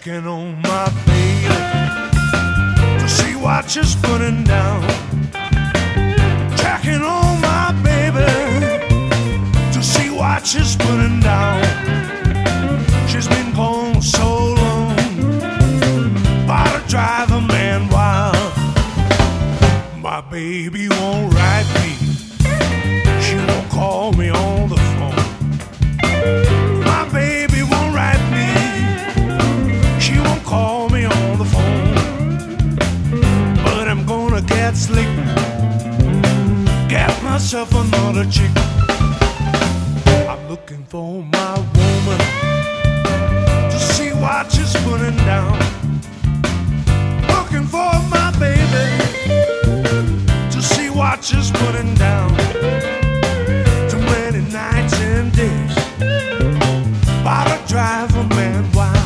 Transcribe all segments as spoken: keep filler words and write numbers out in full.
checking on my baby to see what she's putting down. Checking on my baby to see what she's putting down. She's been gone so long, about to drive a man wild. My baby won't write me, she won't call me on the phone. My baby won't write me, she won't call me on the phone. But I'm gonna get slick, get myself another chick. I'm looking for my woman to see what she's putting down. Looking for my baby to see what she's putting down. Too many nights and days, about to drive a man wild.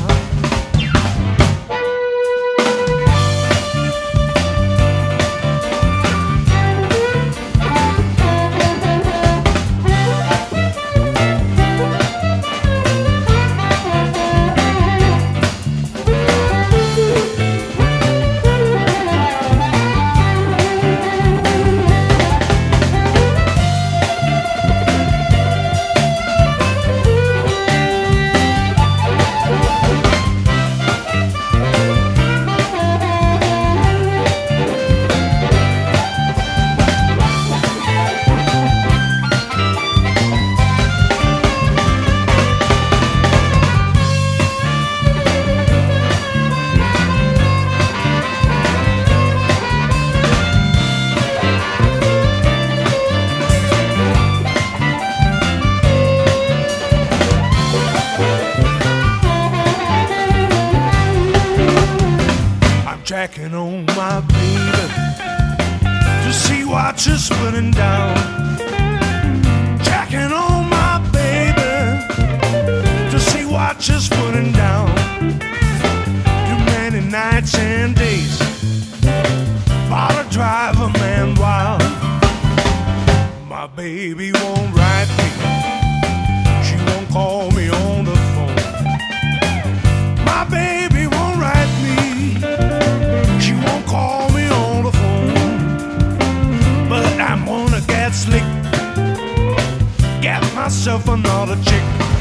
Checking on my baby to see what she's putting down. Checking on my baby to see what she's putting down. Too many nights and days, about to drive a man wild. My baby won't write me, she won't call me on the phone. My baby won't write me, she won't call me on the phone. But I'm gonna get slick, get myself another chick.